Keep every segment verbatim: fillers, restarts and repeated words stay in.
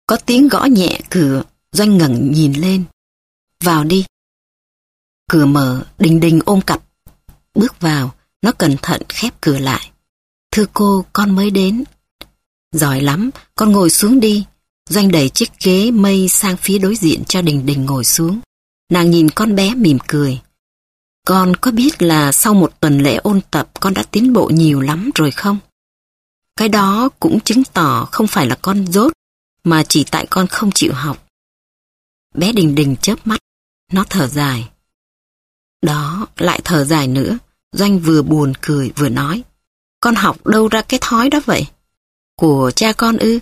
Có tiếng gõ nhẹ cửa, Doanh ngẩng nhìn lên. Vào đi. Cửa mở, Đình Đình ôm cặp. Bước vào, nó cẩn thận khép cửa lại. Thưa cô, con mới đến. Giỏi lắm, con ngồi xuống đi. Doanh đẩy chiếc ghế mây sang phía đối diện cho Đình Đình ngồi xuống. Nàng nhìn con bé mỉm cười. Con có biết là sau một tuần lễ ôn tập con đã tiến bộ nhiều lắm rồi không? Cái đó cũng chứng tỏ không phải là con dốt, mà chỉ tại con không chịu học. Bé Đình Đình chớp mắt, nó thở dài. Đó, lại thở dài nữa. Doanh vừa buồn cười vừa nói. Con học đâu ra cái thói đó vậy? Của cha con ư?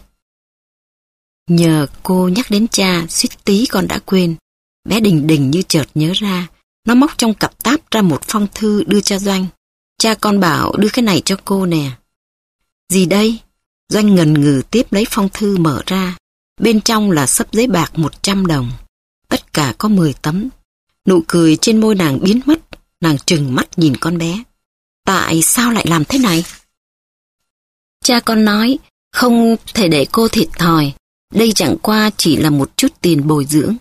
Nhờ cô nhắc đến cha, suýt tí con đã quên. Bé Đình Đình như chợt nhớ ra. Nó móc trong cặp táp ra một phong thư đưa cho Doanh. Cha con bảo đưa cái này cho cô nè. Gì đây? Doanh ngần ngừ tiếp lấy phong thư mở ra. Bên trong là xấp giấy bạc một trăm đồng. Tất cả có mười tấm. Nụ cười trên môi nàng biến mất. Nàng trừng mắt nhìn con bé. Tại sao lại làm thế này? Cha con nói không thể để cô thiệt thòi. Đây chẳng qua chỉ là một chút tiền bồi dưỡng.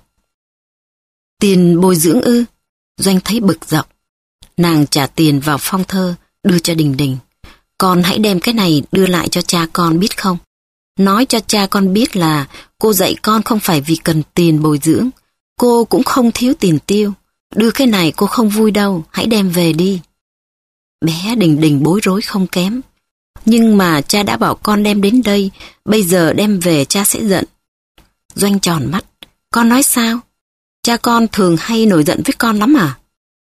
Tiền bồi dưỡng ư? Doanh thấy bực dọc. Nàng trả tiền vào phong thơ, đưa cho Đình Đình. Con hãy đem cái này đưa lại cho cha con biết không? Nói cho cha con biết là cô dạy con không phải vì cần tiền bồi dưỡng. Cô cũng không thiếu tiền tiêu. Đưa cái này cô không vui đâu, hãy đem về đi. Bé Đình Đình bối rối không kém. Nhưng mà cha đã bảo con đem đến đây, bây giờ đem về cha sẽ giận. Doanh tròn mắt. Con nói sao? Cha con thường hay nổi giận với con lắm à?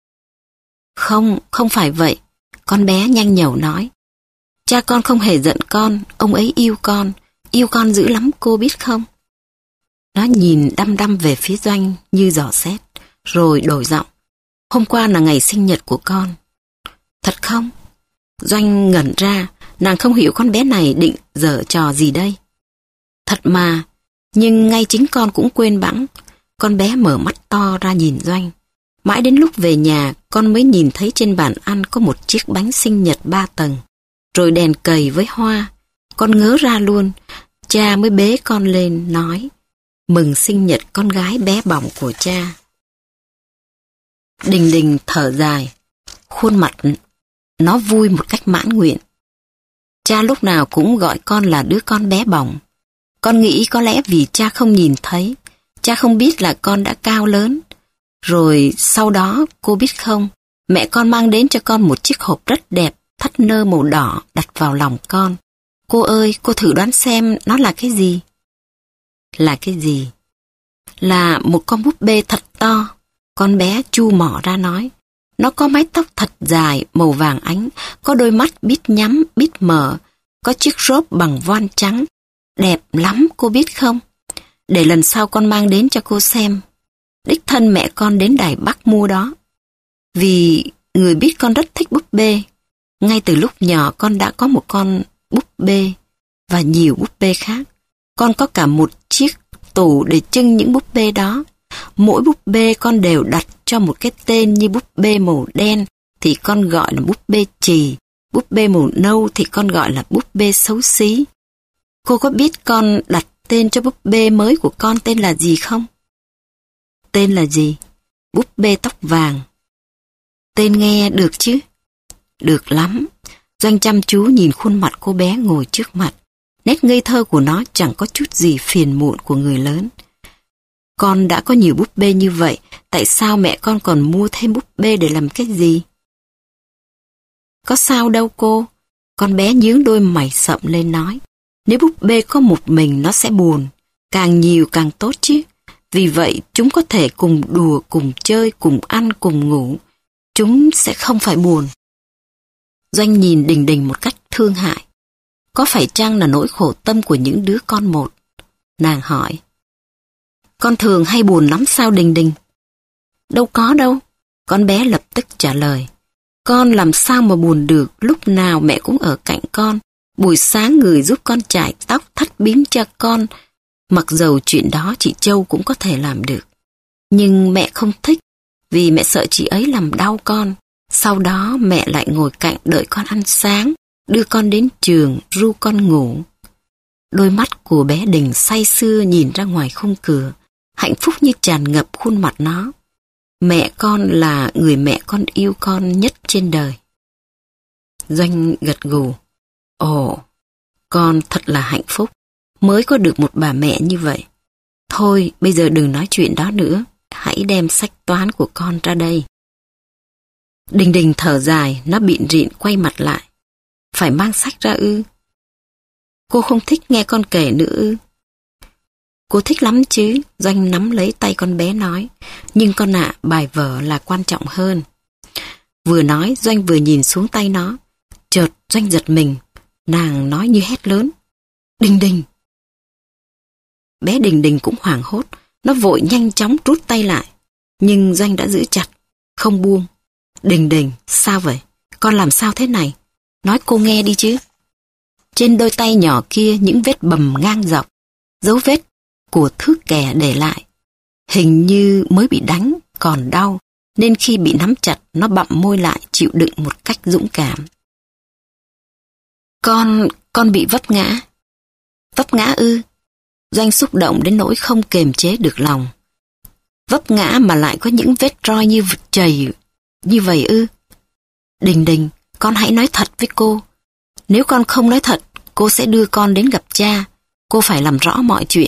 Không, không phải vậy. Con bé nhanh nhẩu nói. Cha con không hề giận con, ông ấy yêu con, yêu con dữ lắm cô biết không? Nó nhìn đăm đăm về phía Doanh như dò xét, rồi đổi giọng. Hôm qua là ngày sinh nhật của con. Thật không? Doanh ngẩn ra, nàng không hiểu con bé này định giở trò gì đây. Thật mà, nhưng ngay chính con cũng quên bẵng. Con bé mở mắt to ra nhìn Doanh. Mãi đến lúc về nhà, con mới nhìn thấy trên bàn ăn có một chiếc bánh sinh nhật ba tầng, rồi đèn cầy với hoa. Con ngớ ra luôn. Cha mới bế con lên, nói mừng sinh nhật con gái bé bỏng của cha. Đình Đình thở dài, khuôn mặt nó vui một cách mãn nguyện. Cha lúc nào cũng gọi con là đứa con bé bỏng. Con nghĩ có lẽ vì cha không nhìn thấy, cha không biết là con đã cao lớn. Rồi sau đó, cô biết không, mẹ con mang đến cho con một chiếc hộp rất đẹp, thắt nơ màu đỏ đặt vào lòng con. Cô ơi, cô thử đoán xem nó là cái gì? Là cái gì? Là một con búp bê thật to. Con bé chu mỏ ra nói. Nó có mái tóc thật dài, màu vàng ánh, có đôi mắt biết nhắm, biết mở, có chiếc rốp bằng voan trắng. Đẹp lắm, cô biết không? Để lần sau con mang đến cho cô xem. Đích thân mẹ con đến Đài Bắc mua đó. Vì người biết con rất thích búp bê. Ngay từ lúc nhỏ con đã có một con búp bê và nhiều búp bê khác. Con có cả một chiếc tủ để trưng những búp bê đó. Mỗi búp bê con đều đặt cho một cái tên, như búp bê màu đen thì con gọi là búp bê chì, búp bê màu nâu thì con gọi là búp bê xấu xí. Cô có biết con đặt tên cho búp bê mới của con tên là gì không? Tên là gì? Búp bê tóc vàng. Tên nghe được chứ? Được lắm. Doanh chăm chú nhìn khuôn mặt cô bé ngồi trước mặt. Nét ngây thơ của nó chẳng có chút gì phiền muộn của người lớn. Con đã có nhiều búp bê như vậy, tại sao mẹ con còn mua thêm búp bê để làm cái gì? Có sao đâu cô. Con bé nhướng đôi mày sậm lên nói. Nếu búp bê có một mình nó sẽ buồn. Càng nhiều càng tốt chứ. Vì vậy chúng có thể cùng đùa, cùng chơi, cùng ăn, cùng ngủ. Chúng sẽ không phải buồn. Doanh nhìn Đình Đình một cách thương hại. Có phải chăng là nỗi khổ tâm của những đứa con một? Nàng hỏi. Con thường hay buồn lắm sao Đình Đình? Đâu có đâu. Con bé lập tức trả lời. Con làm sao mà buồn được, lúc nào mẹ cũng ở cạnh con. Buổi sáng người giúp con chải tóc, thắt bím cho con. Mặc dầu chuyện đó chị Châu cũng có thể làm được. Nhưng mẹ không thích, vì mẹ sợ chị ấy làm đau con. Sau đó mẹ lại ngồi cạnh đợi con ăn sáng, đưa con đến trường, ru con ngủ. Đôi mắt của bé Đình say sưa nhìn ra ngoài khung cửa, hạnh phúc như tràn ngập khuôn mặt nó. Mẹ con là người mẹ con yêu con nhất trên đời. Doanh gật gù. Ồ, con thật là hạnh phúc, mới có được một bà mẹ như vậy. Thôi, bây giờ đừng nói chuyện đó nữa, hãy đem sách toán của con ra đây. Đình Đình thở dài, nó bịn rịn quay mặt lại. Phải mang sách ra ư? Cô không thích nghe con kể nữa ư? Cô thích lắm chứ, Doanh nắm lấy tay con bé nói. Nhưng con ạ, bài vở là quan trọng hơn. Vừa nói, Doanh vừa nhìn xuống tay nó. Chợt Doanh giật mình, nàng nói như hét lớn. Đình Đình! Bé Đình Đình cũng hoảng hốt, nó vội nhanh chóng rút tay lại. Nhưng Doanh đã giữ chặt, không buông. Đình Đình, sao vậy? Con làm sao thế này? Nói cô nghe đi chứ. Trên đôi tay nhỏ kia những vết bầm ngang dọc, dấu vết của thước kè để lại. Hình như mới bị đánh, còn đau, nên khi bị nắm chặt, nó bặm môi lại chịu đựng một cách dũng cảm. Con, con bị vấp ngã. Vấp ngã ư? Doanh xúc động đến nỗi không kềm chế được lòng. Vấp ngã mà lại có những vết roi như chày, như vậy ư? Đình Đình, con hãy nói thật với cô. Nếu con không nói thật, cô sẽ đưa con đến gặp cha. Cô phải làm rõ mọi chuyện.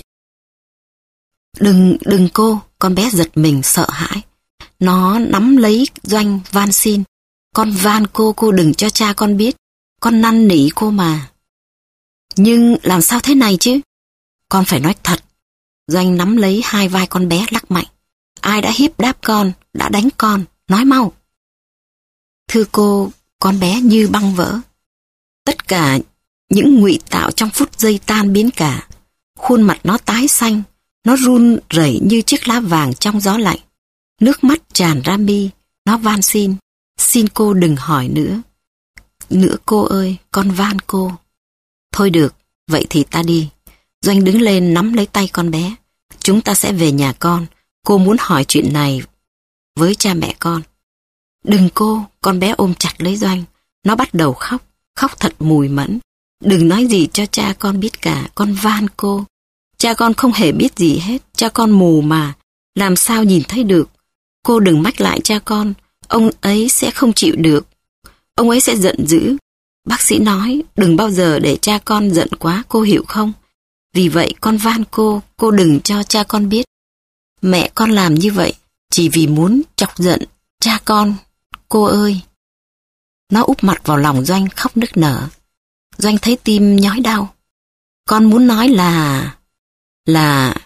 Đừng, đừng cô, con bé giật mình sợ hãi. Nó nắm lấy Doanh van xin. Con van cô, cô đừng cho cha con biết. Con năn nỉ cô mà. Nhưng làm sao thế này chứ? Con phải nói thật. Doanh nắm lấy hai vai con bé lắc mạnh. Ai đã hiếp đáp con, đã đánh con, nói mau. Thưa cô, con bé như băng vỡ. Tất cả những ngụy tạo trong phút giây tan biến cả. Khuôn mặt nó tái xanh, nó run rẩy như chiếc lá vàng trong gió lạnh. Nước mắt tràn ra mi, nó van xin. Xin cô đừng hỏi nữa. Nữa cô ơi, con van cô. Thôi được, vậy thì ta đi. Doanh đứng lên nắm lấy tay con bé. Chúng ta sẽ về nhà con. Cô muốn hỏi chuyện này với cha mẹ con. Đừng cô, con bé ôm chặt lấy Doanh. Nó bắt đầu khóc, khóc thật mùi mẫn. Đừng nói gì cho cha con biết cả, con van cô. Cha con không hề biết gì hết, cha con mù mà, làm sao nhìn thấy được. Cô đừng mách lại cha con, ông ấy sẽ không chịu được. Ông ấy sẽ giận dữ. Bác sĩ nói, đừng bao giờ để cha con giận quá, cô hiểu không? Vì vậy con van cô, cô đừng cho cha con biết. Mẹ con làm như vậy, chỉ vì muốn chọc giận cha con, cô ơi. Nó úp mặt vào lòng Doanh khóc nức nở. Doanh thấy tim nhói đau. Con muốn nói là... là...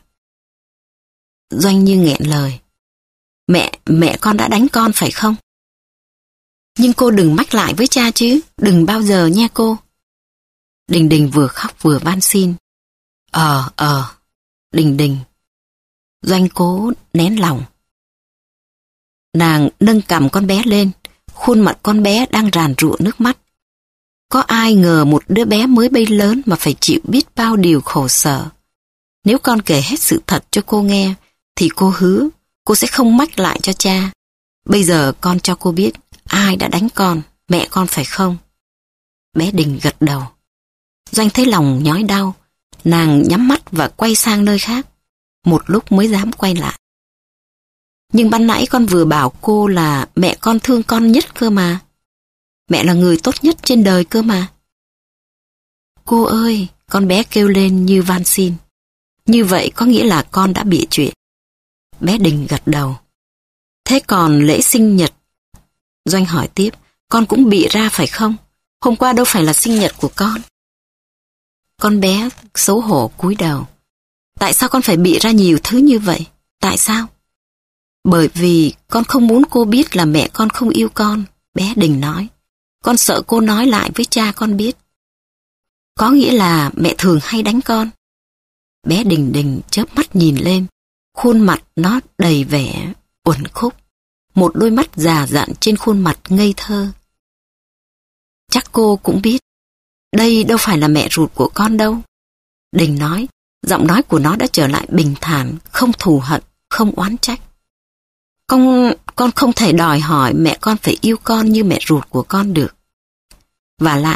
Doanh như nghẹn lời. Mẹ, mẹ con đã đánh con phải không? Nhưng cô đừng mách lại với cha chứ, đừng bao giờ nha cô. Đình Đình vừa khóc vừa van xin. Ờ, ờ, Đình Đình. Doanh cố nén lòng. Nàng nâng cằm con bé lên, khuôn mặt con bé đang ràn rụa nước mắt. Có ai ngờ một đứa bé mới bay lớn mà phải chịu biết bao điều khổ sở. Nếu con kể hết sự thật cho cô nghe, thì cô hứa, cô sẽ không mách lại cho cha. Bây giờ con cho cô biết, ai đã đánh con, mẹ con phải không? Bé Đình gật đầu. Doanh thấy lòng nhói đau, nàng nhắm mắt và quay sang nơi khác. Một lúc mới dám quay lại. Nhưng ban nãy con vừa bảo cô là mẹ con thương con nhất cơ mà. Mẹ là người tốt nhất trên đời cơ mà. Cô ơi, con bé kêu lên như van xin. Như vậy có nghĩa là con đã bịa chuyện. Bé Đình gật đầu. Thế còn lễ sinh nhật? Doanh hỏi tiếp, con cũng bịa ra phải không? Hôm qua đâu phải là sinh nhật của con. Con bé xấu hổ cúi đầu. Tại sao con phải bịa ra nhiều thứ như vậy? Tại sao? Bởi vì con không muốn cô biết là mẹ con không yêu con, bé Đình nói. Con sợ cô nói lại với cha con biết. Có nghĩa là mẹ thường hay đánh con. Bé Đình Đình chớp mắt nhìn lên, khuôn mặt nó đầy vẻ uẩn khúc, một đôi mắt già dặn trên khuôn mặt ngây thơ. Chắc cô cũng biết, đây đâu phải là mẹ ruột của con đâu. Đình nói, giọng nói của nó đã trở lại bình thản, không thù hận, không oán trách. Con, con không thể đòi hỏi mẹ con phải yêu con như mẹ ruột của con được. Và lại,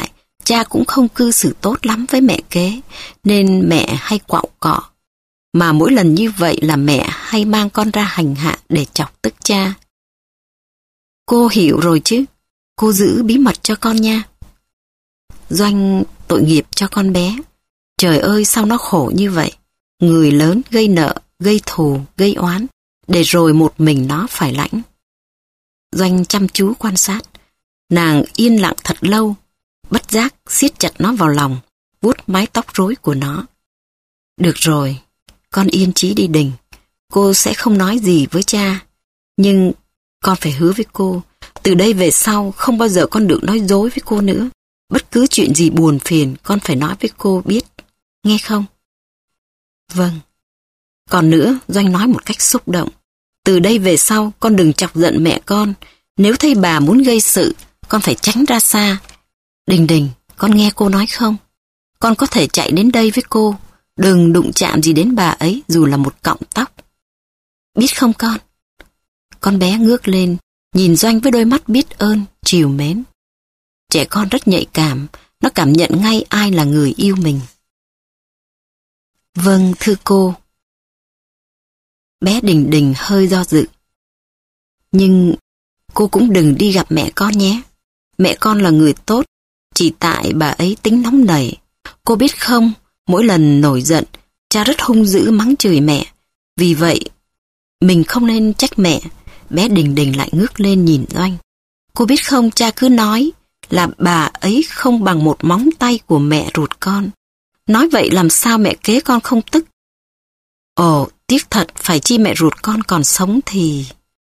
cha cũng không cư xử tốt lắm với mẹ kế, nên mẹ hay quạo cọ. Mà mỗi lần như vậy là mẹ hay mang con ra hành hạ để chọc tức cha. Cô hiểu rồi chứ, cô giữ bí mật cho con nha. Doanh tội nghiệp cho con bé. Trời ơi, sao nó khổ như vậy. Người lớn gây nợ, gây thù, gây oán, để rồi một mình nó phải lãnh. Doanh chăm chú quan sát. Nàng yên lặng thật lâu, bất giác siết chặt nó vào lòng, vuốt mái tóc rối của nó. Được rồi, con yên chí đi Đình. Cô sẽ không nói gì với cha, nhưng con phải hứa với cô, từ đây về sau không bao giờ con được nói dối với cô nữa. Bất cứ chuyện gì buồn phiền con phải nói với cô biết, nghe không? Vâng. Còn nữa, Doanh nói một cách xúc động. Từ đây về sau con đừng chọc giận mẹ con. Nếu thấy bà muốn gây sự, con phải tránh ra xa. Đình Đình, con nghe cô nói không? Con có thể chạy đến đây với cô. Đừng đụng chạm gì đến bà ấy dù là một cọng tóc. Biết không con? Con bé ngước lên, nhìn Doanh với đôi mắt biết ơn, trìu mến. Trẻ con rất nhạy cảm, nó cảm nhận ngay ai là người yêu mình. Vâng, thưa cô. Bé Đình Đình hơi do dự. Nhưng cô cũng đừng đi gặp mẹ con nhé. Mẹ con là người tốt, chỉ tại bà ấy tính nóng nảy. Cô biết không, mỗi lần nổi giận, cha rất hung dữ mắng chửi mẹ. Vì vậy, mình không nên trách mẹ. Bé Đình Đình lại ngước lên nhìn Doanh. Cô biết không, cha cứ nói là bà ấy không bằng một móng tay của mẹ ruột con. Nói vậy làm sao mẹ kế con không tức? Ồ, tiếc thật, phải chi mẹ ruột con còn sống thì...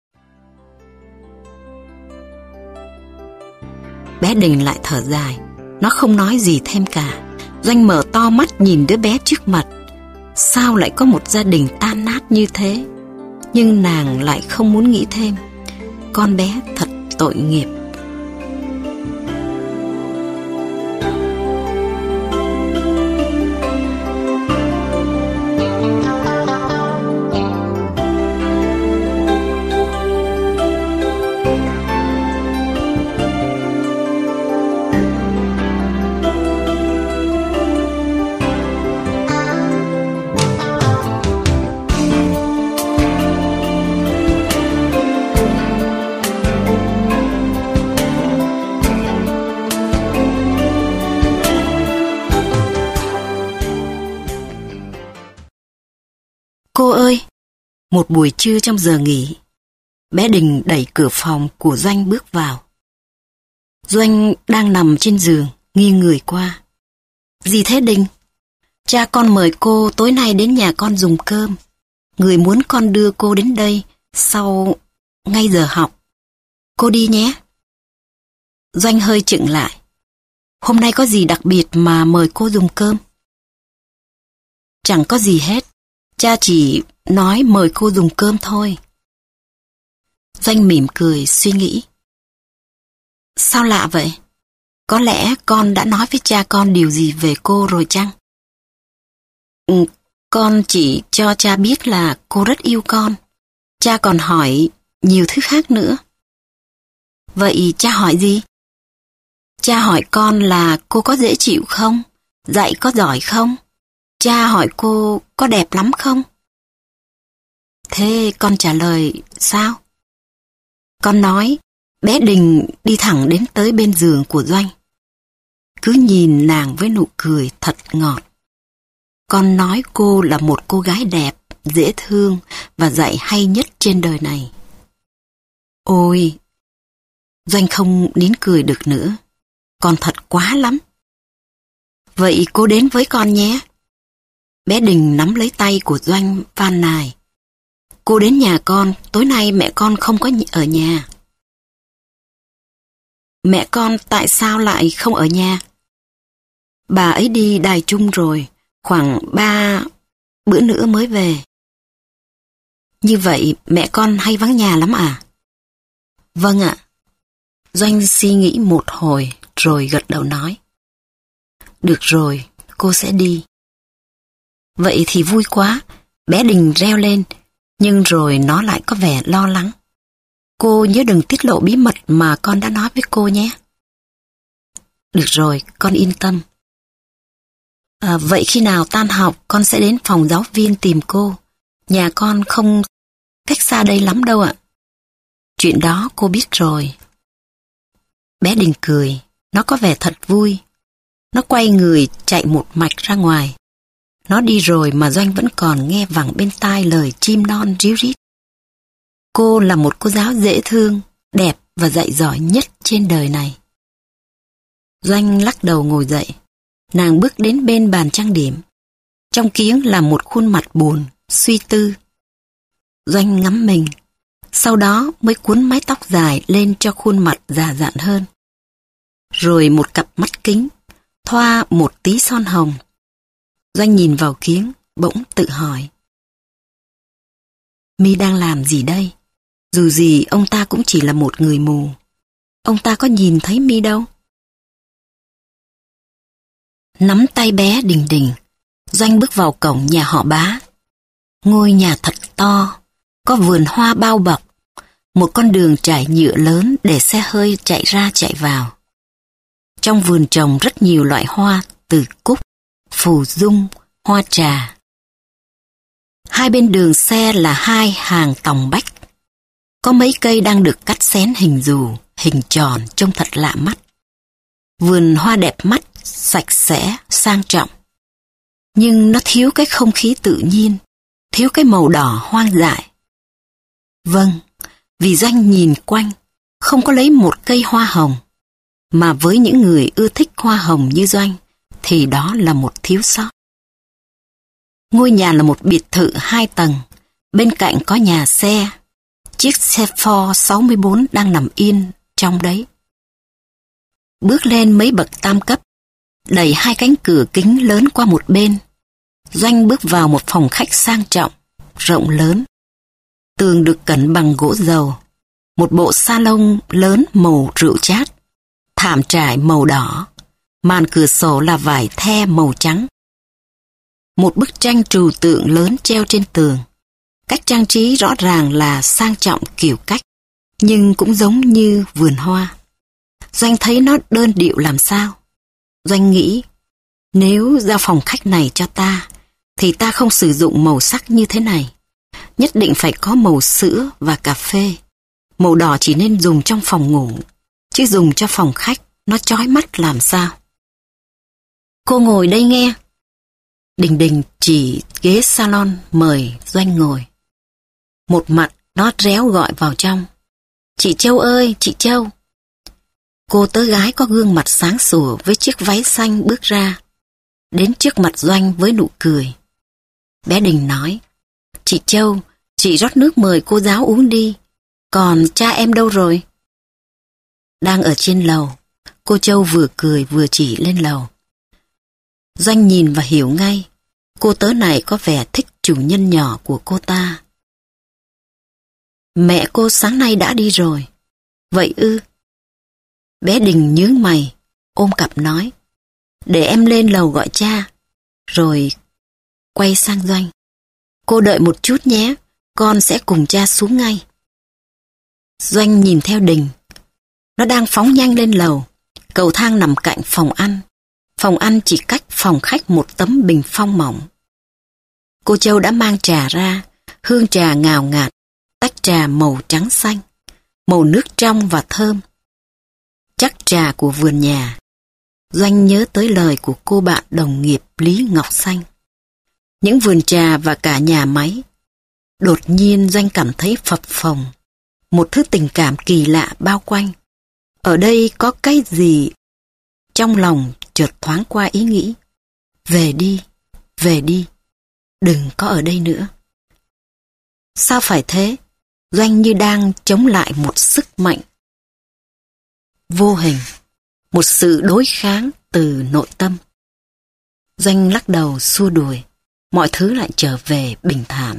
Bé Đình lại thở dài. Nó không nói gì thêm cả. Doanh mở to mắt nhìn đứa bé trước mặt. Sao lại có một gia đình tan nát như thế? Nhưng nàng lại không muốn nghĩ thêm. Con bé thật tội nghiệp. Cô ơi! Một buổi trưa trong giờ nghỉ, bé Đình đẩy cửa phòng của Doanh bước vào. Doanh đang nằm trên giường, nghiêng người qua. Gì thế Đình? Cha con mời cô tối nay đến nhà con dùng cơm. Người muốn con đưa cô đến đây sau ngay giờ học. Cô đi nhé. Doanh hơi chững lại. Hôm nay có gì đặc biệt mà mời cô dùng cơm? Chẳng có gì hết. Cha chỉ nói mời cô dùng cơm thôi. Doanh mỉm cười suy nghĩ. Sao lạ vậy? Có lẽ con đã nói với cha con điều gì về cô rồi chăng? Ừ, con chỉ cho cha biết là cô rất yêu con. Cha còn hỏi nhiều thứ khác nữa. Vậy cha hỏi gì? Cha hỏi con là cô có dễ chịu không? Dạy có giỏi không? Cha hỏi cô có đẹp lắm không? Thế con trả lời sao? Con nói, bé Đình đi thẳng đến tới bên giường của Doanh. Cứ nhìn nàng với nụ cười thật ngọt. Con nói cô là một cô gái đẹp, dễ thương và dạy hay nhất trên đời này. Ôi! Doanh không nín cười được nữa. Con thật quá lắm. Vậy cô đến với con nhé. Bé Đình nắm lấy tay của Doanh van nài. Cô đến nhà con, tối nay mẹ con không có ở nhà. Mẹ con tại sao lại không ở nhà? Bà ấy đi Đài Trung rồi, khoảng ba bữa nữa mới về. Như vậy mẹ con hay vắng nhà lắm à? Vâng ạ. Doanh suy nghĩ một hồi rồi gật đầu nói. Được rồi, cô sẽ đi. Vậy thì vui quá, bé Đình reo lên, nhưng rồi nó lại có vẻ lo lắng. Cô nhớ đừng tiết lộ bí mật mà con đã nói với cô nhé. Được rồi, con yên tâm. À, vậy khi nào tan học con sẽ đến phòng giáo viên tìm cô. Nhà con không cách xa đây lắm đâu ạ. Chuyện đó cô biết rồi. Bé Đình cười, nó có vẻ thật vui. Nó quay người chạy một mạch ra ngoài. Nó đi rồi mà Doanh vẫn còn nghe vẳng bên tai lời chim non ríu rít. Cô là một cô giáo dễ thương, đẹp và dạy giỏi nhất trên đời này. Doanh lắc đầu ngồi dậy. Nàng bước đến bên bàn trang điểm. Trong kiếng là một khuôn mặt buồn, suy tư. Doanh ngắm mình, sau đó mới cuốn mái tóc dài lên cho khuôn mặt già dặn hơn. Rồi một cặp mắt kính, thoa một tí son hồng. Doanh nhìn vào kiếng, bỗng tự hỏi. Mi đang làm gì đây? Dù gì ông ta cũng chỉ là một người mù. Ông ta có nhìn thấy Mi đâu. Nắm tay bé Đình Đình, Doanh bước vào cổng nhà họ Bá. Ngôi nhà thật to, có vườn hoa bao bọc, một con đường trải nhựa lớn để xe hơi chạy ra chạy vào. Trong vườn trồng rất nhiều loại hoa từ cúc, phù dung, hoa trà. Hai bên đường xe là hai hàng tòng bách. Có mấy cây đang được cắt xén hình dù, hình tròn trông thật lạ mắt. Vườn hoa đẹp mắt, sạch sẽ, sang trọng. Nhưng nó thiếu cái không khí tự nhiên, thiếu cái màu đỏ hoang dại. Vâng, vì Doanh nhìn quanh, không có lấy một cây hoa hồng. Mà với những người ưa thích hoa hồng như Doanh, thì đó là một thiếu sót. Ngôi nhà là một biệt thự hai tầng, bên cạnh có nhà xe. Chiếc xe Ford sáu mươi bốn đang nằm yên trong đấy. Bước lên mấy bậc tam cấp, đẩy hai cánh cửa kính lớn qua một bên. Doanh bước vào một phòng khách sang trọng, rộng lớn. Tường được cẩn bằng gỗ dầu, một bộ salon lớn màu rượu chát, thảm trải màu đỏ, màn cửa sổ là vải the màu trắng. Một bức tranh trừu tượng lớn treo trên tường. Cách trang trí rõ ràng là sang trọng kiểu cách, nhưng cũng giống như vườn hoa. Doanh thấy nó đơn điệu làm sao. Doanh nghĩ, nếu giao phòng khách này cho ta, thì ta không sử dụng màu sắc như thế này. Nhất định phải có màu sữa và cà phê. Màu đỏ chỉ nên dùng trong phòng ngủ, chứ dùng cho phòng khách, nó chói mắt làm sao. Cô ngồi đây nghe. Đình Đình chỉ ghế salon mời Doanh ngồi. Một mặt nó réo gọi vào trong. Chị Châu ơi, chị Châu. Cô tớ gái có gương mặt sáng sủa với chiếc váy xanh bước ra. Đến trước mặt Doanh với nụ cười. Bé Đình nói, chị Châu, chị rót nước mời cô giáo uống đi. Còn cha em đâu rồi? Đang ở trên lầu. Cô Châu vừa cười vừa chỉ lên lầu. Doanh nhìn và hiểu ngay. Cô tớ này có vẻ thích chủ nhân nhỏ của cô ta. Mẹ cô sáng nay đã đi rồi. Vậy ư? Bé Đình nhướng mày, ôm cặp nói. Để em lên lầu gọi cha. Rồi quay sang Doanh. Cô đợi một chút nhé, con sẽ cùng cha xuống ngay. Doanh nhìn theo Đình. Nó đang phóng nhanh lên lầu. Cầu thang nằm cạnh phòng ăn. Phòng ăn chỉ cách phòng khách một tấm bình phong mỏng. Cô Châu đã mang trà ra, hương trà ngào ngạt, tách trà màu trắng xanh, màu nước trong và thơm. Chắc trà của vườn nhà. Doanh nhớ tới lời của cô bạn đồng nghiệp Lý Ngọc Xanh. Những vườn trà và cả nhà máy. Đột nhiên Doanh cảm thấy phập phồng. Một thứ tình cảm kỳ lạ bao quanh. Ở đây có cái gì? Trong lòng chợt thoáng qua ý nghĩ. Về đi, về đi. Đừng có ở đây nữa. Sao phải thế? Doanh như đang chống lại một sức mạnh vô hình, một sự đối kháng từ nội tâm. Doanh lắc đầu xua đuổi, mọi thứ lại trở về bình thản.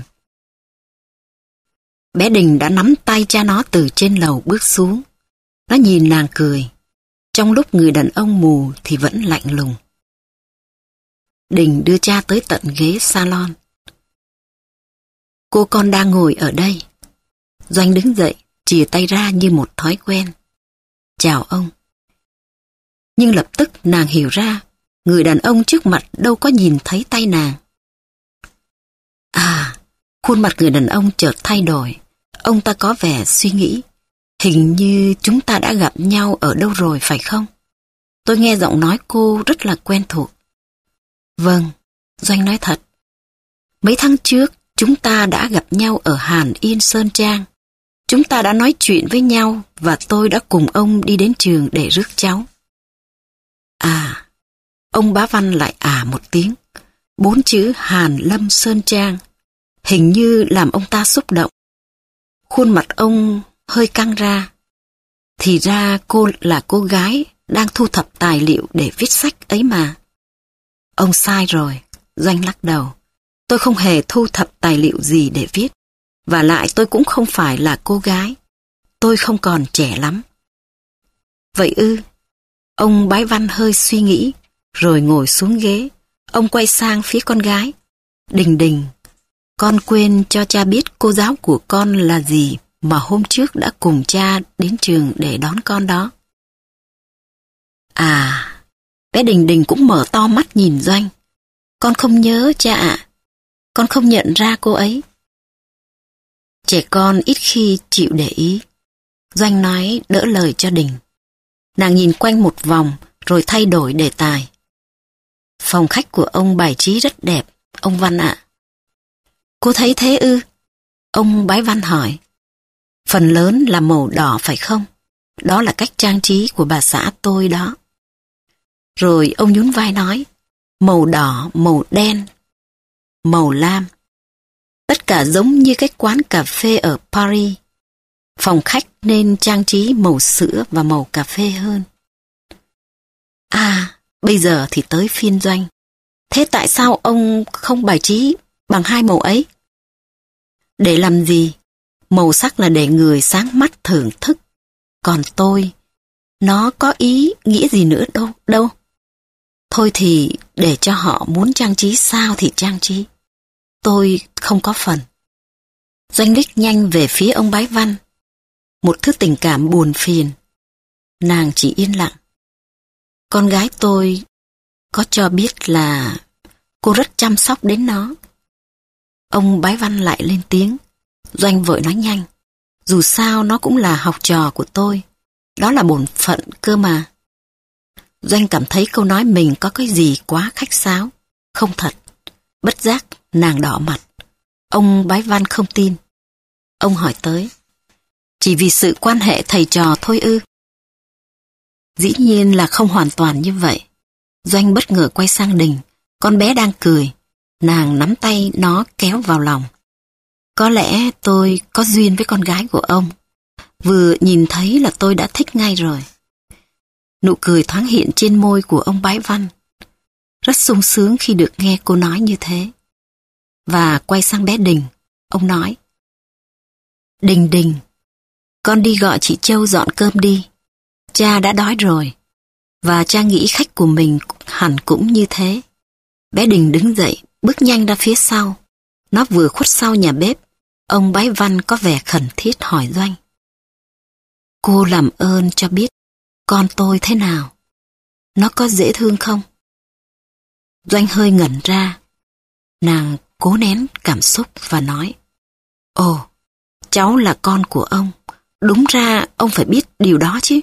Bé Đình đã nắm tay cha nó từ trên lầu bước xuống. Nó nhìn nàng cười, trong lúc người đàn ông mù thì vẫn lạnh lùng. Đình đưa cha tới tận ghế salon. Cô con đang ngồi ở đây. Doanh đứng dậy, chìa tay ra như một thói quen. Chào ông. Nhưng lập tức nàng hiểu ra, người đàn ông trước mặt đâu có nhìn thấy tay nàng. À, khuôn mặt người đàn ông chợt thay đổi. Ông ta có vẻ suy nghĩ. Hình như chúng ta đã gặp nhau ở đâu rồi phải không? Tôi nghe giọng nói cô rất là quen thuộc. Vâng, Doanh nói thật. Mấy tháng trước, chúng ta đã gặp nhau ở Hàn Yên Sơn Trang. Chúng ta đã nói chuyện với nhau và tôi đã cùng ông đi đến trường để rước cháu. À, ông Bá Văn lại à một tiếng. Bốn chữ Hàn Lâm Sơn Trang hình như làm ông ta xúc động. Khuôn mặt ông hơi căng ra. Thì ra cô là cô gái đang thu thập tài liệu để viết sách ấy mà. Ông sai rồi, Doanh lắc đầu. Tôi không hề thu thập tài liệu gì để viết. Và lại tôi cũng không phải là cô gái. Tôi không còn trẻ lắm. Vậy ư? Ông Bái Văn hơi suy nghĩ, rồi ngồi xuống ghế. Ông quay sang phía con gái. Đình Đình, con quên cho cha biết cô giáo của con là gì mà hôm trước đã cùng cha đến trường để đón con đó. À, bé Đình Đình cũng mở to mắt nhìn Doanh. Con không nhớ cha ạ. Con không nhận ra cô ấy. Trẻ con ít khi chịu để ý. Doanh nói đỡ lời cho Đình. Nàng nhìn quanh một vòng rồi thay đổi đề tài. Phòng khách của ông bài trí rất đẹp, ông Văn ạ. Cô thấy thế ư? Ông Bái Văn hỏi. Phần lớn là màu đỏ phải không? Đó là cách trang trí của bà xã tôi đó. Rồi ông nhún vai nói. Màu đỏ, màu đen, màu lam. Tất cả giống như cái quán cà phê ở Paris. Phòng khách nên trang trí màu sữa và màu cà phê hơn. À, bây giờ thì tới phiên Doanh. Thế tại sao ông không bài trí bằng hai màu ấy? Để làm gì? Màu sắc là để người sáng mắt thưởng thức. Còn tôi, nó có ý nghĩa gì nữa đâu, đâu. Thôi thì để cho họ muốn trang trí sao thì trang trí. Tôi không có phần. Doanh liếc nhanh về phía ông Bái Văn. Một thứ tình cảm buồn phiền. Nàng chỉ yên lặng. Con gái tôi có cho biết là cô rất chăm sóc đến nó. Ông Bái Văn lại lên tiếng. Doanh vội nói nhanh. Dù sao nó cũng là học trò của tôi. Đó là bổn phận cơ mà. Doanh cảm thấy câu nói mình có cái gì quá khách sáo. Không thật. Bất giác nàng đỏ mặt. Ông Bái Văn không tin. Ông hỏi tới. Chỉ vì sự quan hệ thầy trò thôi ư? Dĩ nhiên là không hoàn toàn như vậy. Doanh bất ngờ quay sang Đình. Con bé đang cười. Nàng nắm tay nó kéo vào lòng. Có lẽ tôi có duyên với con gái của ông. Vừa nhìn thấy là tôi đã thích ngay rồi. Nụ cười thoáng hiện trên môi của ông Bái Văn. Rất sung sướng khi được nghe cô nói như thế. Và quay sang bé Đình, ông nói. Đình Đình, con đi gọi chị Châu dọn cơm đi. Cha đã đói rồi. Và cha nghĩ khách của mình hẳn cũng như thế. Bé Đình đứng dậy, bước nhanh ra phía sau. Nó vừa khuất sau nhà bếp. Ông Bái Văn có vẻ khẩn thiết hỏi Doanh. Cô làm ơn cho biết con tôi thế nào? Nó có dễ thương không? Doanh hơi ngẩn ra. Nàng cố nén cảm xúc và nói. Ồ, cháu là con của ông. Đúng ra ông phải biết điều đó chứ.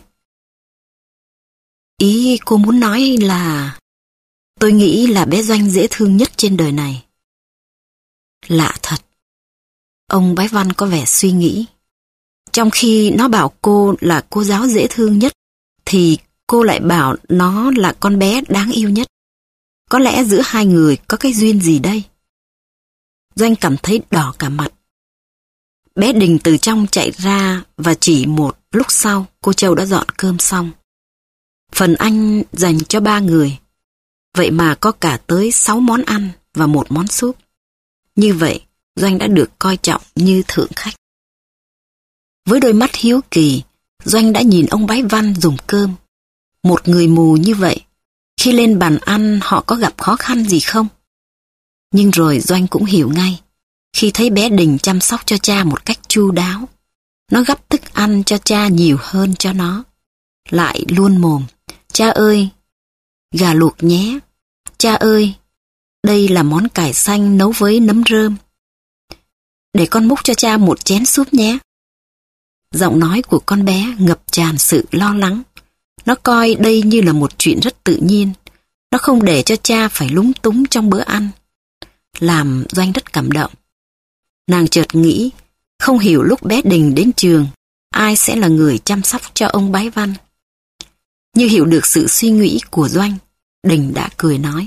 Ý cô muốn nói là... Tôi nghĩ là bé Doanh dễ thương nhất trên đời này. Lạ thật. Ông Bái Văn có vẻ suy nghĩ. Trong khi nó bảo cô là cô giáo dễ thương nhất, thì cô lại bảo nó là con bé đáng yêu nhất. Có lẽ giữa hai người có cái duyên gì đây? Doanh cảm thấy đỏ cả mặt. Bé Đình từ trong chạy ra và chỉ một lúc sau cô Châu đã dọn cơm xong. Phần anh dành cho ba người. Vậy mà có cả tới sáu món ăn và một món súp. Như vậy, Doanh đã được coi trọng như thượng khách. Với đôi mắt hiếu kỳ, Doanh đã nhìn ông Bái Văn dùng cơm. Một người mù như vậy, khi lên bàn ăn họ có gặp khó khăn gì không? Nhưng rồi Doanh cũng hiểu ngay. Khi thấy bé Đình chăm sóc cho cha một cách chu đáo, nó gắp thức ăn cho cha nhiều hơn cho nó. Lại luôn mồm, Cha ơi, gà luộc nhé. Cha ơi, đây là món cải xanh nấu với nấm rơm. Để con múc cho cha một chén súp nhé. Giọng nói của con bé ngập tràn sự lo lắng. Nó coi đây như là một chuyện rất tự nhiên. Nó không để cho cha phải lúng túng trong bữa ăn. Làm Doanh rất cảm động. Nàng chợt nghĩ, không hiểu lúc bé Đình đến trường, ai sẽ là người chăm sóc cho ông Bái Văn. Như hiểu được sự suy nghĩ của Doanh, Đình đã cười nói.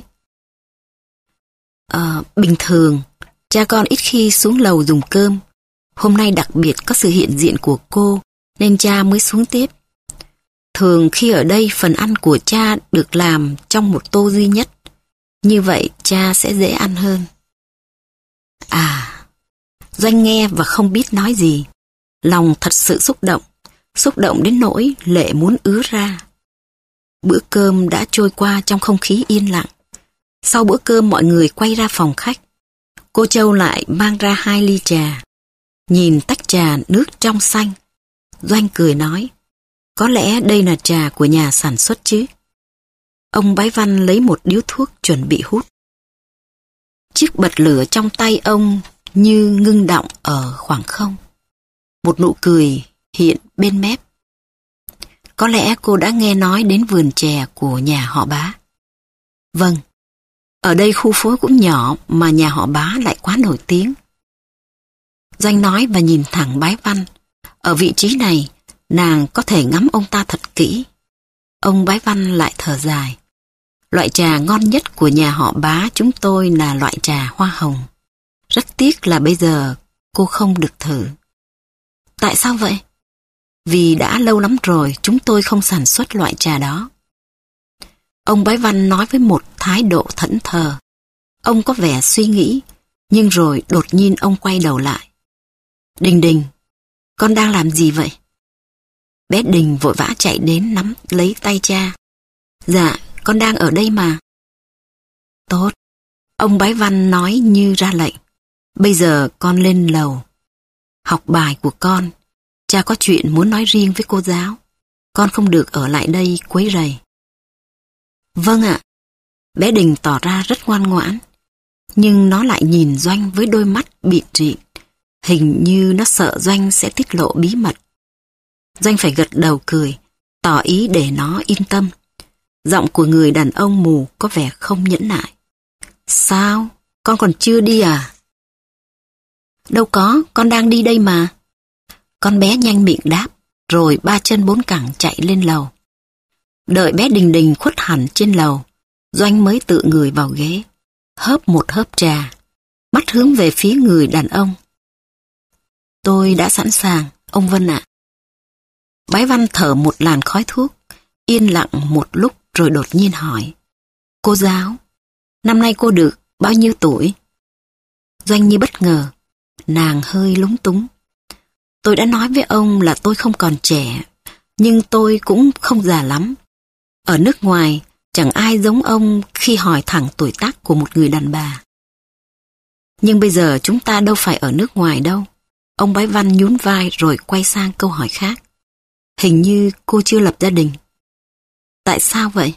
Ờ, bình thường, cha con ít khi xuống lầu dùng cơm. Hôm nay đặc biệt có sự hiện diện của cô, nên cha mới xuống tiếp. Thường khi ở đây phần ăn của cha được làm trong một tô duy nhất. Như vậy cha sẽ dễ ăn hơn. À, Doanh nghe và không biết nói gì. Lòng thật sự xúc động, xúc động đến nỗi lệ muốn ứa ra. Bữa cơm đã trôi qua trong không khí yên lặng. Sau bữa cơm mọi người quay ra phòng khách. Cô Châu lại mang ra hai ly trà. Nhìn tách trà nước trong xanh, Doanh cười nói, có lẽ đây là trà của nhà sản xuất chứ. Ông Bái Văn lấy một điếu thuốc chuẩn bị hút. Chiếc bật lửa trong tay ông như ngưng đọng ở khoảng không. Một nụ cười hiện bên mép. Có lẽ cô đã nghe nói đến vườn chè của nhà họ Bá. Vâng, ở đây khu phố cũng nhỏ mà nhà họ Bá lại quá nổi tiếng. Doanh nói và nhìn thẳng Bái Văn. Ở vị trí này, nàng có thể ngắm ông ta thật kỹ. Ông Bái Văn lại thở dài. Loại trà ngon nhất của nhà họ Bá chúng tôi là loại trà hoa hồng. Rất tiếc là bây giờ cô không được thử. Tại sao vậy? Vì đã lâu lắm rồi chúng tôi không sản xuất loại trà đó. Ông Bái Văn nói với một thái độ thẫn thờ. Ông có vẻ suy nghĩ, nhưng rồi đột nhiên ông quay đầu lại. Đình Đình, con đang làm gì vậy? Bé Đình vội vã chạy đến nắm lấy tay cha. Dạ, con đang ở đây mà. Tốt, ông Bái Văn nói như ra lệnh. Bây giờ con lên lầu. Học bài của con. Cha có chuyện muốn nói riêng với cô giáo. Con không được ở lại đây quấy rầy. Vâng ạ. Bé Đình tỏ ra rất ngoan ngoãn. Nhưng nó lại nhìn Doanh với đôi mắt bịt rịn. Hình như nó sợ Doanh sẽ tiết lộ bí mật. Doanh phải gật đầu cười, tỏ ý để nó yên tâm. Giọng của người đàn ông mù có vẻ không nhẫn nại. Sao? Con còn chưa đi à? Đâu có, con đang đi đây mà. Con bé nhanh miệng đáp, rồi ba chân bốn cẳng chạy lên lầu. Đợi bé Đình Đình khuất hẳn trên lầu, Doanh mới tự người vào ghế, hớp một hớp trà, mắt hướng về phía người đàn ông. Tôi đã sẵn sàng, ông Vân ạ. Bái Văn thở một làn khói thuốc, yên lặng một lúc rồi đột nhiên hỏi. Cô giáo, năm nay cô được bao nhiêu tuổi? Doanh như bất ngờ, nàng hơi lúng túng. Tôi đã nói với ông là tôi không còn trẻ, nhưng tôi cũng không già lắm. Ở nước ngoài, chẳng ai giống ông khi hỏi thẳng tuổi tác của một người đàn bà. Nhưng bây giờ chúng ta đâu phải ở nước ngoài đâu. Ông Bái Văn nhún vai rồi quay sang câu hỏi khác. Hình như cô chưa lập gia đình. Tại sao vậy?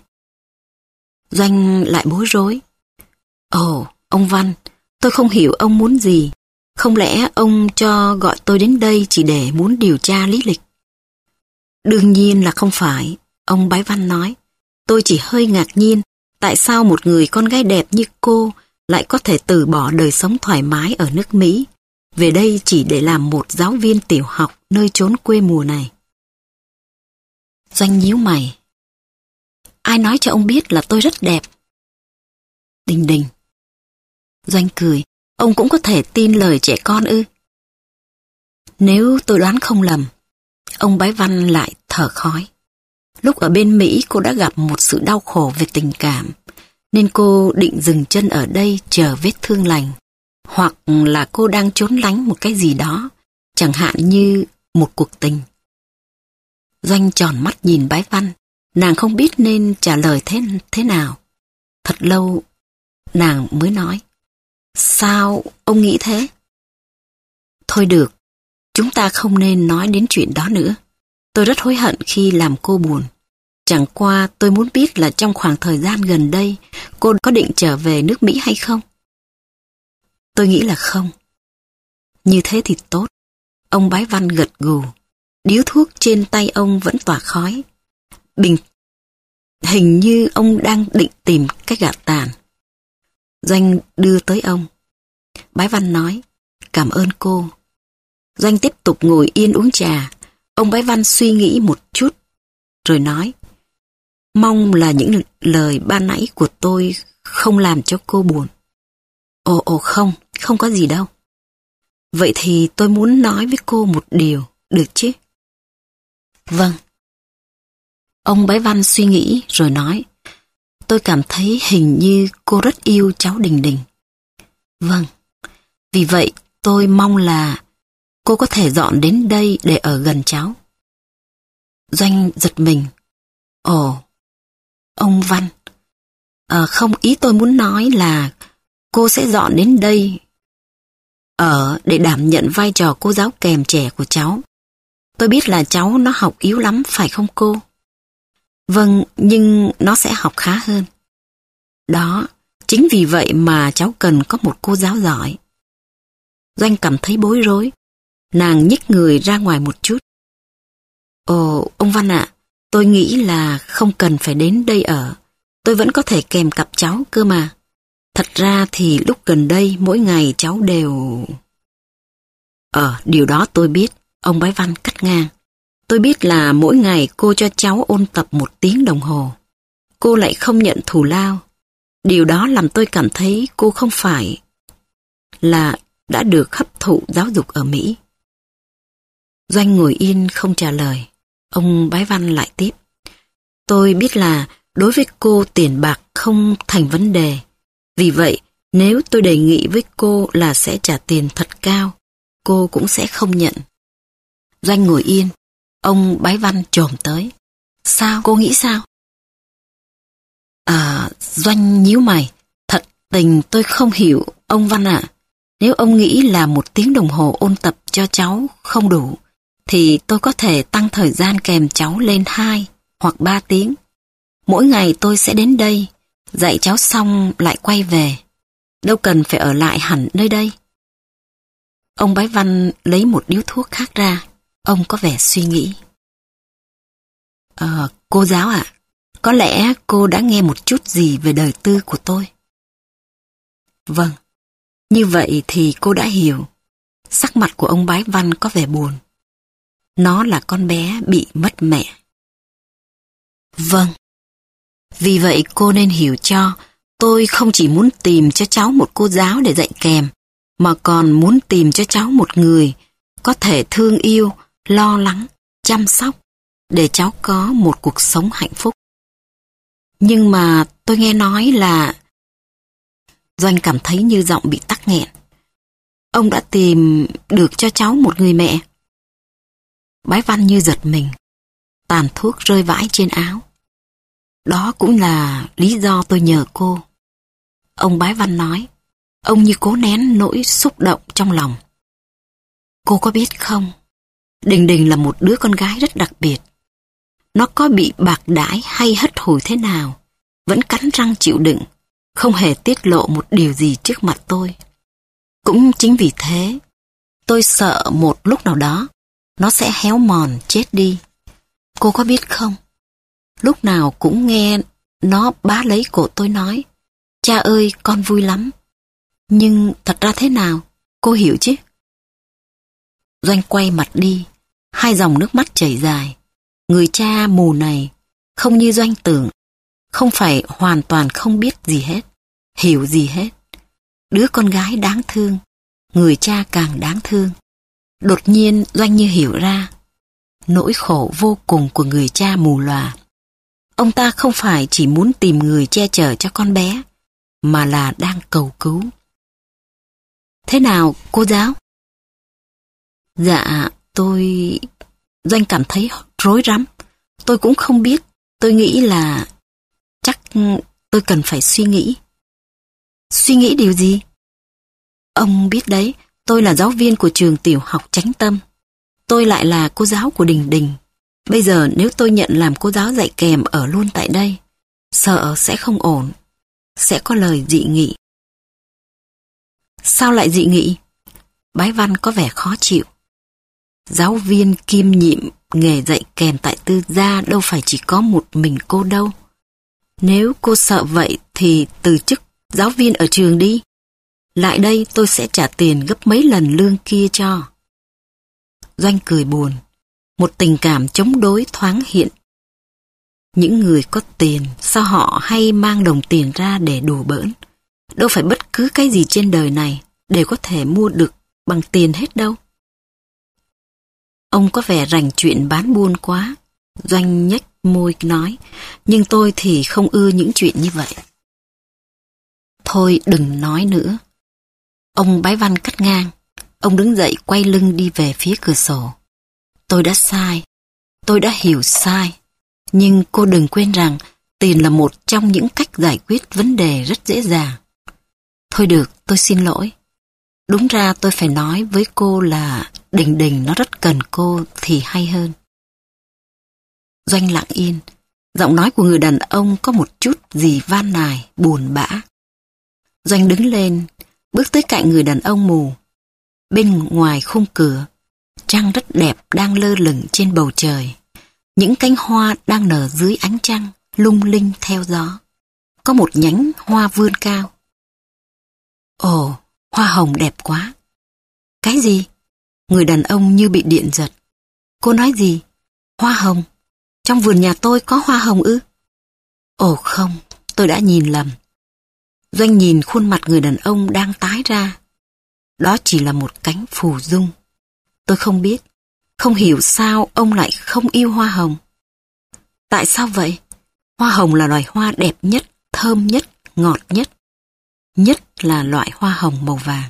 Doanh lại bối rối. Ồ, ông Văn, tôi không hiểu ông muốn gì. Không lẽ ông cho gọi tôi đến đây chỉ để muốn điều tra lý lịch? Đương nhiên là không phải, ông Bái Văn nói. Tôi chỉ hơi ngạc nhiên tại sao một người con gái đẹp như cô lại có thể từ bỏ đời sống thoải mái ở nước Mỹ, về đây chỉ để làm một giáo viên tiểu học nơi chốn quê mùa này. Doanh nhíu mày. Ai nói cho ông biết là tôi rất đẹp? Đình Đình. Doanh cười. Ông cũng có thể tin lời trẻ con ư? Nếu tôi đoán không lầm, ông Bái Văn lại thở khói. Lúc ở bên Mỹ cô đã gặp một sự đau khổ về tình cảm, nên cô định dừng chân ở đây chờ vết thương lành. Hoặc là cô đang trốn lánh một cái gì đó, chẳng hạn như một cuộc tình. Doanh tròn mắt nhìn Bái Văn, nàng không biết nên trả lời thế thế nào. Thật lâu, nàng mới nói. Sao ông nghĩ thế? Thôi được, chúng ta không nên nói đến chuyện đó nữa. Tôi rất hối hận khi làm cô buồn. Chẳng qua tôi muốn biết là trong khoảng thời gian gần đây cô có định trở về nước Mỹ hay không? Tôi nghĩ là không. Như thế thì tốt. Ông Bái Văn gật gù. Điếu thuốc trên tay ông vẫn tỏa khói. Bình Hình như ông đang định tìm cách gạt tàn. Doanh đưa tới ông. Bái Văn nói, cảm ơn cô. Doanh tiếp tục ngồi yên uống trà. Ông Bái Văn suy nghĩ một chút, rồi nói, mong là những lời ban nãy của tôi không làm cho cô buồn. Ồ ồ không, không có gì đâu. Vậy thì tôi muốn nói với cô một điều, được chứ? Vâng. Ông Bái Văn suy nghĩ rồi nói, tôi cảm thấy hình như cô rất yêu cháu Đình Đình. Vâng. Vì vậy tôi mong là cô có thể dọn đến đây để ở gần cháu. Doanh giật mình. Ồ, ông Văn. À, không, ý tôi muốn nói là cô sẽ dọn đến đây ở để đảm nhận vai trò cô giáo kèm trẻ của cháu. Tôi biết là cháu nó học yếu lắm, phải không cô? Vâng, nhưng nó sẽ học khá hơn. Đó, chính vì vậy mà cháu cần có một cô giáo giỏi. Doanh cảm thấy bối rối. Nàng nhích người ra ngoài một chút. Ồ, ông Văn ạ, tôi nghĩ là không cần phải đến đây ở. Tôi vẫn có thể kèm cặp cháu cơ mà. Thật ra thì lúc gần đây mỗi ngày cháu đều... Ờ, điều đó tôi biết, ông Bái Văn cắt ngang. Tôi biết là mỗi ngày cô cho cháu ôn tập một tiếng đồng hồ. Cô lại không nhận thù lao. Điều đó làm tôi cảm thấy cô không phải là đã được hấp thụ giáo dục ở Mỹ. Doanh ngồi yên không trả lời. Ông Bái Văn lại tiếp. Tôi biết là đối với cô tiền bạc không thành vấn đề. Vì vậy, nếu tôi đề nghị với cô là sẽ trả tiền thật cao, cô cũng sẽ không nhận. Doanh ngồi yên. Ông Bái Văn chồm tới. Sao? Cô nghĩ sao? À, Doanh nhíu mày. Thật tình tôi không hiểu, ông Văn ạ. Nếu ông nghĩ là một tiếng đồng hồ ôn tập cho cháu không đủ, thì tôi có thể tăng thời gian kèm cháu lên hai hoặc ba tiếng. Mỗi ngày tôi sẽ đến đây, dạy cháu xong lại quay về. Đâu cần phải ở lại hẳn nơi đây. Ông Bái Văn lấy một điếu thuốc khác ra. Ông có vẻ suy nghĩ. Ờ, cô giáo ạ, có lẽ cô đã nghe một chút gì về đời tư của tôi. Vâng, như vậy thì cô đã hiểu. Sắc mặt của ông Bái Văn có vẻ buồn. Nó là con bé bị mất mẹ. Vâng. Vì vậy cô nên hiểu cho, tôi không chỉ muốn tìm cho cháu một cô giáo để dạy kèm, mà còn muốn tìm cho cháu một người có thể thương yêu, lo lắng, chăm sóc, để cháu có một cuộc sống hạnh phúc. Nhưng mà tôi nghe nói là... Doanh cảm thấy như giọng bị tắc nghẹn. Ông đã tìm được cho cháu một người mẹ. Bái Văn như giật mình. Tàn thuốc rơi vãi trên áo. Đó cũng là lý do tôi nhờ cô. Ông Bái Văn nói. Ông như cố nén nỗi xúc động trong lòng. Cô có biết không? Đình Đình là một đứa con gái rất đặc biệt. Nó có bị bạc đãi hay hất hủi thế nào, vẫn cắn răng chịu đựng, không hề tiết lộ một điều gì trước mặt tôi. Cũng chính vì thế, tôi sợ một lúc nào đó, nó sẽ héo mòn chết đi. Cô có biết không? Lúc nào cũng nghe nó bá lấy cổ tôi nói, cha ơi con vui lắm. Nhưng thật ra thế nào? Cô hiểu chứ? Doanh quay mặt đi, hai dòng nước mắt chảy dài. Người cha mù này, không như Doanh tưởng, không phải hoàn toàn không biết gì hết, hiểu gì hết. Đứa con gái đáng thương, người cha càng đáng thương. Đột nhiên Doanh như hiểu ra, nỗi khổ vô cùng của người cha mù lòa. Ông ta không phải chỉ muốn tìm người che chở cho con bé, mà là đang cầu cứu. Thế nào, cô giáo? Dạ, tôi... Doanh cảm thấy rối rắm. Tôi cũng không biết. Tôi nghĩ là... Chắc tôi cần phải suy nghĩ. Suy nghĩ điều gì? Ông biết đấy, tôi là giáo viên của trường tiểu học Chánh Tâm. Tôi lại là cô giáo của Đình Đình. Bây giờ nếu tôi nhận làm cô giáo dạy kèm ở luôn tại đây, sợ sẽ không ổn, sẽ có lời dị nghị. Sao lại dị nghị? Bái Văn có vẻ khó chịu. Giáo viên kiêm nhiệm nghề dạy kèm tại tư gia đâu phải chỉ có một mình cô đâu. Nếu cô sợ vậy thì từ chức giáo viên ở trường đi. Lại đây tôi sẽ trả tiền gấp mấy lần lương kia cho. Doanh cười buồn. Một tình cảm chống đối thoáng hiện. Những người có tiền, sao họ hay mang đồng tiền ra để đùa bỡn? Đâu phải bất cứ cái gì trên đời này đều có thể mua được bằng tiền hết đâu. Ông có vẻ rành chuyện bán buôn quá. Doanh nhếch môi nói, nhưng tôi thì không ưa những chuyện như vậy. Thôi đừng nói nữa. Ông Bái Văn cắt ngang. Ông đứng dậy quay lưng đi về phía cửa sổ. Tôi đã sai. Tôi đã hiểu sai. Nhưng cô đừng quên rằng tiền là một trong những cách giải quyết vấn đề rất dễ dàng. Thôi được, tôi xin lỗi. Đúng ra tôi phải nói với cô là Đình Đình nó rất cần cô thì hay hơn. Doanh lặng yên. Giọng nói của người đàn ông có một chút gì van nài, buồn bã. Doanh đứng lên, bước tới cạnh người đàn ông mù. Bên ngoài khung cửa, trăng rất đẹp đang lơ lửng trên bầu trời. Những cánh hoa đang nở dưới ánh trăng, lung linh theo gió. Có một nhánh hoa vươn cao. Ồ, hoa hồng đẹp quá. Cái gì? Người đàn ông như bị điện giật. Cô nói gì? Hoa hồng? Trong vườn nhà tôi có hoa hồng ư? Ồ không, tôi đã nhìn lầm. Doanh nhìn khuôn mặt người đàn ông đang tái ra. Đó chỉ là một cánh phù dung. Tôi không biết, không hiểu sao ông lại không yêu hoa hồng. Tại sao vậy? Hoa hồng là loài hoa đẹp nhất, thơm nhất, ngọt nhất. Nhất là loại hoa hồng màu vàng.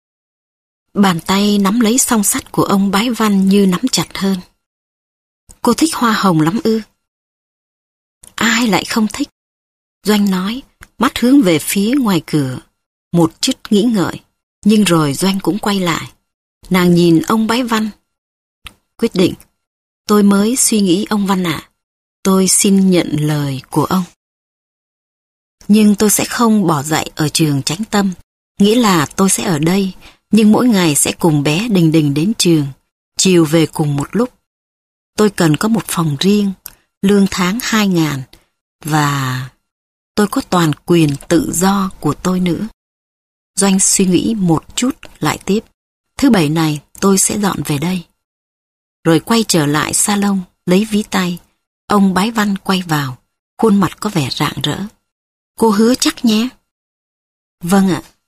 Bàn tay nắm lấy song sắt của ông Bái Văn như nắm chặt hơn. Cô thích hoa hồng lắm ư? Ai lại không thích? Doanh nói, mắt hướng về phía ngoài cửa. Một chút nghĩ ngợi, nhưng rồi Doanh cũng quay lại. Nàng nhìn ông Bái Văn. Quyết định, tôi mới suy nghĩ ông Văn ạ. Tôi xin nhận lời của ông. Nhưng tôi sẽ không bỏ dạy ở trường Chánh Tâm. Nghĩa là tôi sẽ ở đây, nhưng mỗi ngày sẽ cùng bé Đình Đình đến trường, chiều về cùng một lúc. Tôi cần có một phòng riêng, lương tháng hai ngàn, và tôi có toàn quyền tự do của tôi nữa. Doanh suy nghĩ một chút lại tiếp. Thứ bảy này tôi sẽ dọn về đây. Rồi quay trở lại salon, lấy ví tay. Ông Bái Văn quay vào, khuôn mặt có vẻ rạng rỡ. Cô hứa chắc nhé. Vâng ạ.